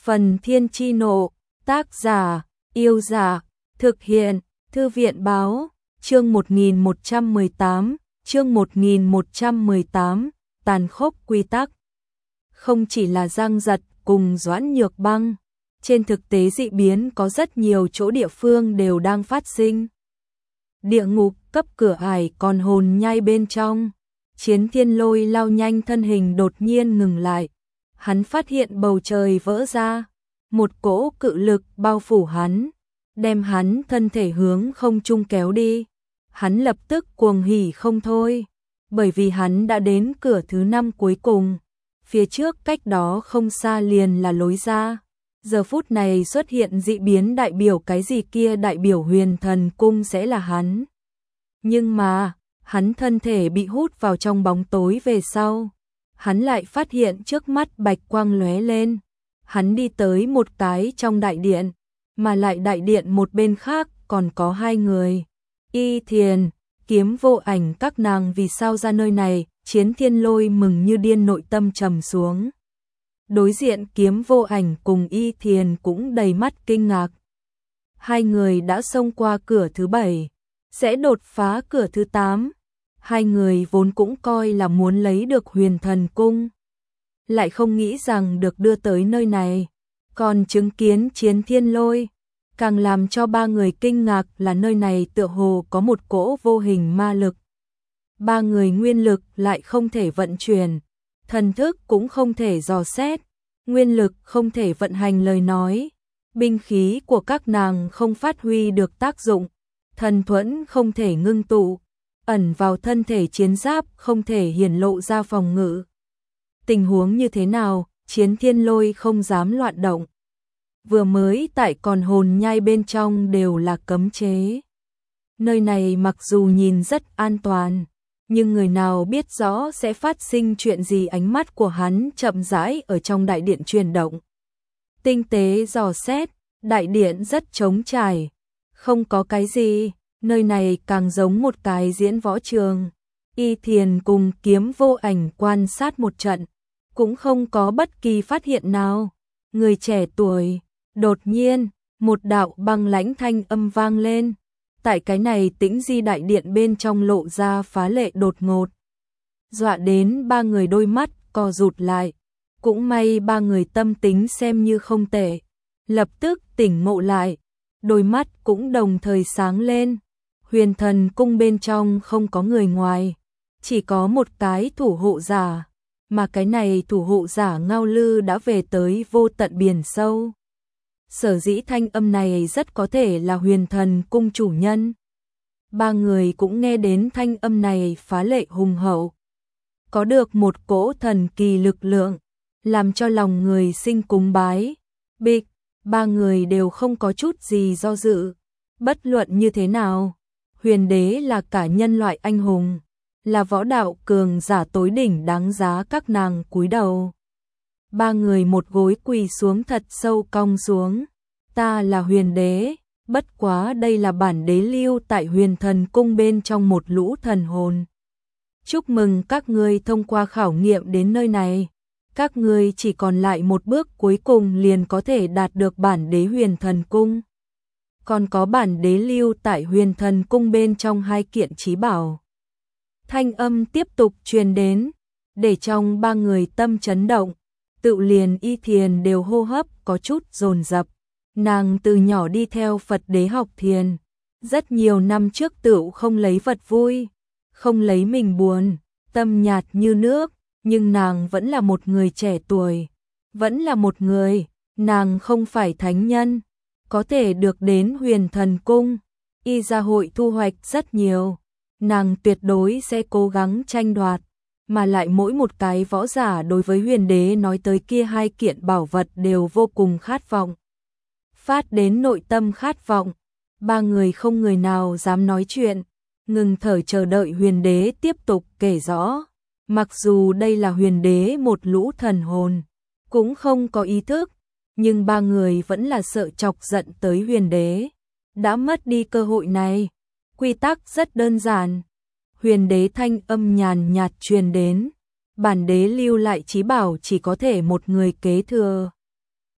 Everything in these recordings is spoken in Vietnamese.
Phần Thiên Chi Nộ, tác giả, Yêu Giả, thực hiện, Thư viện Báo, chương 1118, tàn khốc quy tắc. Không chỉ là Giang Giật cùng Doãn Nhược Băng, trên thực tế dị biến có rất nhiều chỗ địa phương đều đang phát sinh. Địa ngục cấp cửa ải còn hồn nhai bên trong, Chiến Thiên Lôi lao nhanh thân hình đột nhiên ngừng lại. Hắn phát hiện bầu trời vỡ ra, một cỗ cự lực bao phủ hắn, đem hắn thân thể hướng không trung kéo đi. Hắn lập tức cuồng hỉ không thôi, bởi vì hắn đã đến cửa thứ 5 cuối cùng, phía trước cách đó không xa liền là lối ra. Giờ phút này xuất hiện dị biến đại biểu cái gì kia, đại biểu Huyền Thần Cung sẽ là hắn. Nhưng mà, hắn thân thể bị hút vào trong bóng tối về sau, hắn lại phát hiện trước mắt bạch quang lóe lên. Hắn đi tới một cái trong đại điện, mà lại đại điện một bên khác còn có hai người. Y Thiền, Kiếm Vô Ảnh, các nàng vì sao ra nơi này? Chiến Thiên Lôi mừng như điên, nội tâm trầm xuống. Đối diện Kiếm Vô Ảnh cùng Y Thiền cũng đầy mắt kinh ngạc. Hai người đã xông qua cửa thứ 7, sẽ đột phá cửa thứ 8. Hai người vốn cũng coi là muốn lấy được Huyền Thần Cung, lại không nghĩ rằng được đưa tới nơi này. Còn chứng kiến Chiến Thiên Lôi, càng làm cho ba người kinh ngạc là nơi này tựa hồ có một cỗ vô hình ma lực. Ba người nguyên lực lại không thể vận chuyển, thần thức cũng không thể dò xét, nguyên lực không thể vận hành lời nói, binh khí của các nàng không phát huy được tác dụng, thần thuẫn không thể ngưng tụ, ẩn vào thân thể chiến giáp không thể hiển lộ ra phòng ngự. Tình huống như thế nào? Chiến Thiên Lôi không dám loạn động. Vừa mới tại còn hồn nhai bên trong đều là cấm chế. Nơi này mặc dù nhìn rất an toàn, nhưng người nào biết rõ sẽ phát sinh chuyện gì? Ánh mắt của hắn chậm rãi ở trong đại điện chuyển động. Tinh tế dò xét, đại điện rất trống trải, không có cái gì, nơi này càng giống một cái diễn võ trường. Y Thiền cùng Kiếm Vô Ảnh quan sát một trận, cũng không có bất kỳ phát hiện nào. Người trẻ tuổi, đột nhiên, một đạo băng lãnh thanh âm vang lên. Tại cái này tĩnh di đại điện bên trong lộ ra phá lệ đột ngột, dọa đến ba người đôi mắt co rụt lại. Cũng may ba người tâm tính xem như không tệ, lập tức tỉnh ngộ lại, đôi mắt cũng đồng thời sáng lên. Huyền Thần Cung bên trong không có người ngoài, chỉ có một cái thủ hộ giả, mà cái này thủ hộ giả Ngao Lư đã về tới vô tận biển sâu. Sở dĩ thanh âm này rất có thể là Huyền Thần Cung chủ nhân. Ba người cũng nghe đến thanh âm này phá lệ hùng hậu, có được một cỗ thần kỳ lực lượng, làm cho lòng người sinh cúng bái. Bịch, ba người đều không có chút gì do dự. Bất luận như thế nào, Huyền Đế là cả nhân loại anh hùng, là võ đạo cường giả tối đỉnh, đáng giá các nàng cúi đầu. Ba người một gối quỳ xuống thật sâu cong xuống. Ta là Huyền Đế, bất quá đây là bản đế lưu tại Huyền Thần Cung bên trong một lũ thần hồn. Chúc mừng các ngươi thông qua khảo nghiệm đến nơi này. Các ngươi chỉ còn lại một bước cuối cùng liền có thể đạt được bản đế Huyền Thần Cung. Còn có bản đế lưu tại Huyền Thần Cung bên trong 2 kiện chí bảo. Thanh âm tiếp tục truyền đến, để trong ba người tâm chấn động. Tự liền Y Thiền đều hô hấp có chút dồn dập. Nàng từ nhỏ đi theo Phật đế học thiền, rất nhiều năm trước tựu không lấy vật vui, không lấy mình buồn, tâm nhạt như nước, nhưng nàng vẫn là một người trẻ tuổi, vẫn là một người. Nàng không phải thánh nhân, có thể được đến Huyền Thần Cung, y gia hội thu hoạch rất nhiều, nàng tuyệt đối sẽ cố gắng tranh đoạt. Mà lại mỗi một cái võ giả đối với Huyền Đế nói tới kia 2 kiện bảo vật đều vô cùng khát vọng, phát đến nội tâm khát vọng. Ba người không người nào dám nói chuyện, ngừng thở chờ đợi Huyền Đế tiếp tục kể rõ. Mặc dù đây là Huyền Đế một lũ thần hồn, cũng không có ý thức, nhưng ba người vẫn là sợ chọc giận tới Huyền Đế, đã mất đi cơ hội này. Quy tắc rất đơn giản. Huyền Đế thanh âm nhàn nhạt truyền đến, bản đế lưu lại chí bảo chỉ có thể một người kế thừa.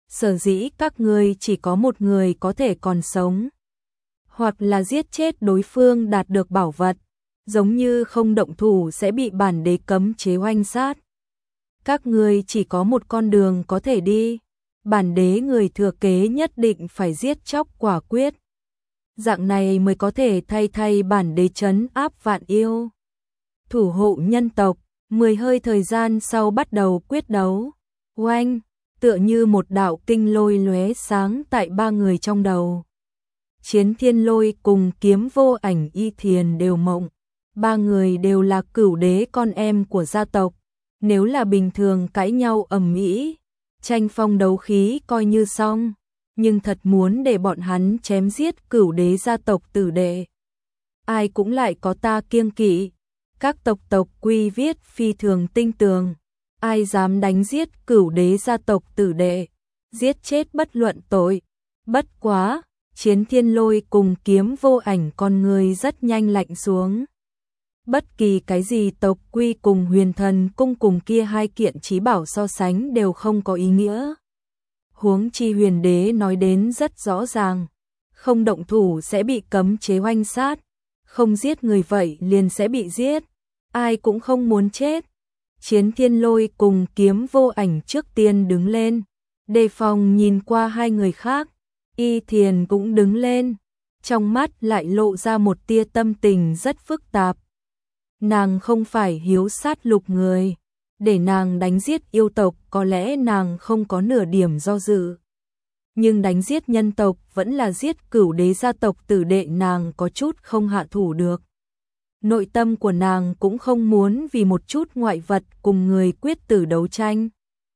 Sở dĩ các ngươi chỉ có một người có thể còn sống, hoặc là giết chết đối phương đạt được bảo vật, giống như không động thủ sẽ bị bản đế cấm chế oanh sát. Các ngươi chỉ có một con đường có thể đi, bản đế người thừa kế nhất định phải giết chóc quả quyết. Dạng này mới có thể thay bản đế trấn áp vạn yêu. Thủ hộ nhân tộc, 10 hơi thời gian sau bắt đầu quyết đấu. Oanh, tựa như một đạo kinh lôi lóe sáng tại ba người trong đầu. Chiến Thiên Lôi cùng Kiếm Vô Ảnh Y Thiền đều mộng. Ba người đều là cửu đế con em của gia tộc. Nếu là bình thường cãi nhau ầm ĩ, tranh phong đấu khí coi như xong, nhưng thật muốn để bọn hắn chém giết cửu đế gia tộc tử đệ, ai cũng lại có ta kiêng kỵ. Các tộc quy viết phi thường tinh tường, ai dám đánh giết cửu đế gia tộc tử đệ, giết chết bất luận tội. Bất quá, Chiến Thiên Lôi cùng Kiếm Vô Ảnh con người rất nhanh lạnh xuống. Bất kỳ cái gì tộc quy cùng Huyền Thần cung cùng kia hai kiện chí bảo so sánh đều không có ý nghĩa. Huống chi Huyền Đế nói đến rất rõ ràng, không động thủ sẽ bị cấm chế oanh sát, không giết người vậy liền sẽ bị giết, ai cũng không muốn chết. Chiến Thiên Lôi cùng Kiếm Vô Ảnh trước tiên đứng lên, đề phòng nhìn qua hai người khác. Y Thiền cũng đứng lên, trong mắt lại lộ ra một tia tâm tình rất phức tạp. Nàng không phải hiếu sát lục người, để nàng đánh giết yêu tộc có lẽ nàng không có nửa điểm do dự. Nhưng đánh giết nhân tộc vẫn là giết cửu đế gia tộc tử đệ, nàng có chút không hạ thủ được. Nội tâm của nàng cũng không muốn vì một chút ngoại vật cùng người quyết tử đấu tranh.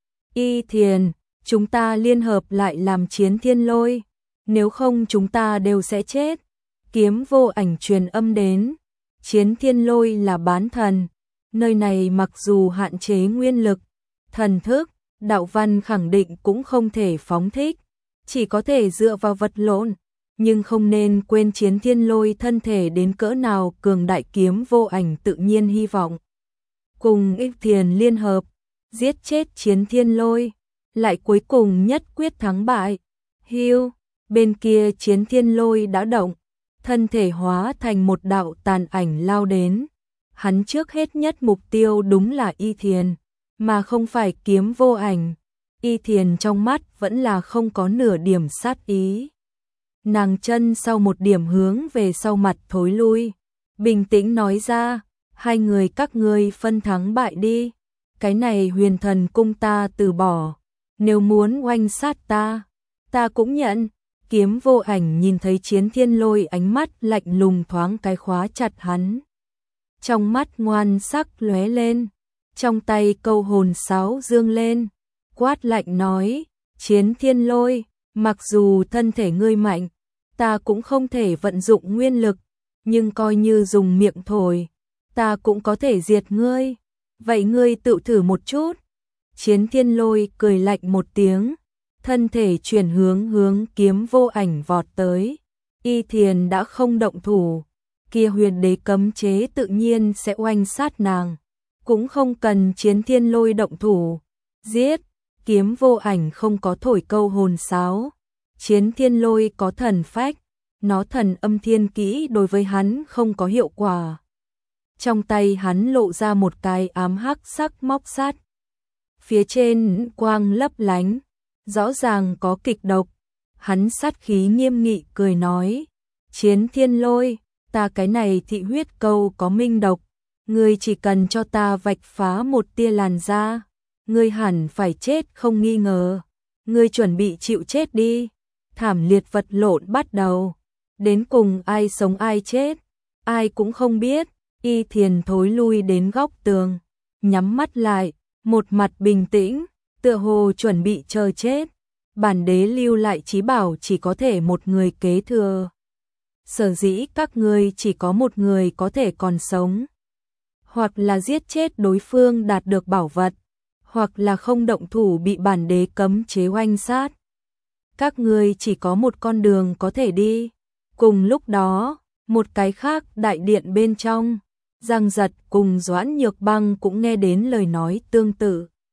Y Thiền, chúng ta liên hợp lại làm Chiến Thiên Lôi, nếu không chúng ta đều sẽ chết. Kiếm Vô Ảnh truyền âm đến. Chiến Thiên Lôi là bán thần, nơi này mặc dù hạn chế nguyên lực, thần thức, đạo văn khẳng định cũng không thể phóng thích, chỉ có thể dựa vào vật lộn, nhưng không nên quên Chiến Thiên Lôi thân thể đến cỡ nào cường đại. Kiếm Vô Ảnh tự nhiên hy vọng cùng Y Thiền liên hợp, giết chết Chiến Thiên Lôi, lại cuối cùng nhất quyết thắng bại. Hưu, bên kia Chiến Thiên Lôi đã động, thân thể hóa thành một đạo tàn ảnh lao đến. Hắn trước hết nhất mục tiêu đúng là Y Thiền, mà không phải Kiếm Vô Ảnh. Y Thiền trong mắt vẫn là không có nửa điểm sát ý. Nàng chân sau một điểm hướng về sau mặt thối lui, bình tĩnh nói ra, hai người các ngươi phân thắng bại đi. Cái này Huyền Thần cung ta từ bỏ, nếu muốn oanh sát ta cũng nhận. Kiếm Vô Ảnh nhìn thấy Chiến Thiên Lôi ánh mắt lạnh lùng thoáng cái khóa chặt hắn. Trong mắt ngoan sắc lóe lên, trong tay câu hồn sáo dương lên, quát lạnh nói, Chiến Thiên Lôi, mặc dù thân thể ngươi mạnh, ta cũng không thể vận dụng nguyên lực, nhưng coi như dùng miệng thổi, ta cũng có thể diệt ngươi, vậy ngươi tự thử một chút. Chiến Thiên Lôi cười lạnh một tiếng, thân thể chuyển hướng Kiếm Vô Ảnh vọt tới. Y Thiền đã không động thủ, kia Huyền Đế cấm chế tự nhiên sẽ oanh sát nàng, cũng không cần Chiến Thiên Lôi động thủ. Giết! Kiếm Vô Ảnh không có thổi câu hồn sáo, Chiến Thiên Lôi có thần phách, nó thần âm thiên kỹ đối với hắn không có hiệu quả. Trong tay hắn lộ ra một cái ám hắc sắc móc sắt, phía trên quang lấp lánh, rõ ràng có kịch độc. Hắn sát khí nghiêm nghị cười nói, Chiến Thiên Lôi, ta cái này thị huyết câu có minh độc, ngươi chỉ cần cho ta vạch phá một tia làn da, ngươi hẳn phải chết không nghi ngờ. Ngươi chuẩn bị chịu chết đi. Thảm liệt vật lộn bắt đầu, đến cùng ai sống ai chết, ai cũng không biết. Y Thiền thối lui đến góc tường, nhắm mắt lại, một mặt bình tĩnh, tựa hồ chuẩn bị chờ chết. Bản đế lưu lại chí bảo chỉ có thể một người kế thừa. Sở dĩ các ngươi chỉ có một người có thể còn sống, hoặc là giết chết đối phương đạt được bảo vật, hoặc là không động thủ bị bản đế cấm chế oanh sát. Các ngươi chỉ có một con đường có thể đi. Cùng lúc đó, một cái khác đại điện bên trong, Giang Giật cùng Doãn Nhược Băng cũng nghe đến lời nói tương tự.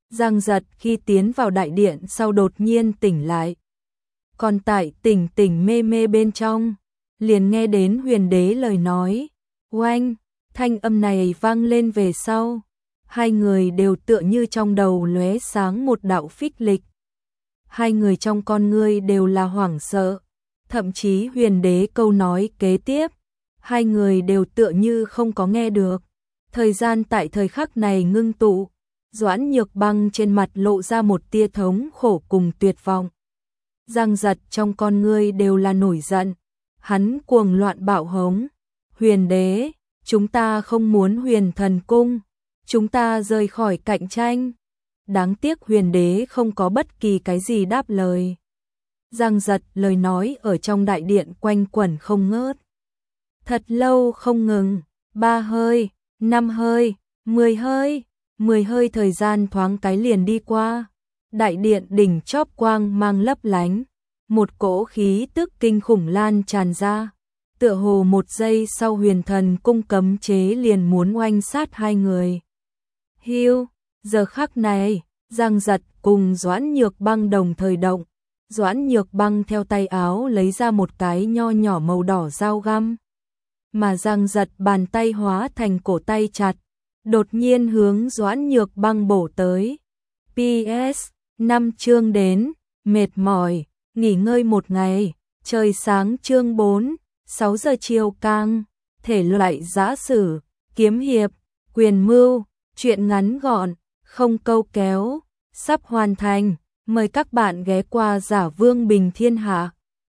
Giang Giật khi tiến vào đại điện sau đột nhiên tỉnh lại. Còn tại tỉnh tỉnh mê mê bên trong, liền nghe đến Huyền Đế lời nói. Oanh, thanh âm này vang lên về sau. Hai người đều tựa như trong đầu lóe sáng một đạo phích lịch. Hai người trong con ngươi đều là hoảng sợ. Thậm chí Huyền Đế câu nói kế tiếp, hai người đều tựa như không có nghe được. Thời gian tại thời khắc này ngưng tụ, Doãn Nhược Băng trên mặt lộ ra một tia thống khổ cùng tuyệt vọng. Giang Giật trong con ngươi đều là nổi giận, hắn cuồng loạn bạo hống. Huyền Đế, chúng ta không muốn Huyền Thần Cung, chúng ta rời khỏi cạnh tranh. Đáng tiếc Huyền Đế không có bất kỳ cái gì đáp lời. Giang Giật lời nói ở trong đại điện quanh quẩn không ngớt. Thật lâu không ngừng, 3 hơi, 5 hơi, 10 hơi, 10 hơi thời gian thoáng cái liền đi qua. Đại điện đỉnh chóp quang mang lấp lánh, một cỗ khí tức kinh khủng lan tràn ra. Tựa hồ một giây sau Huyền Thần Cung cấm chế liền muốn oanh sát hai người. Hiu, giờ khắc này, Giang Giật cùng Doãn Nhược Băng đồng thời động. Doãn Nhược Băng theo tay áo lấy ra một cái nho nhỏ màu đỏ dao găm. Mà Giang Giật bàn tay hóa thành cổ tay chặt, đột nhiên hướng Doãn Nhược Băng bổ tới. PS, 5 chương đến, mệt mỏi, nghỉ ngơi một ngày, trời sáng chương 4, 6 giờ chiều càng, thể loại giã sử, kiếm hiệp, quyền mưu, truyện ngắn gọn, không câu kéo, sắp hoàn thành, mời các bạn ghé qua Giả Vương Bình Thiên Hạ.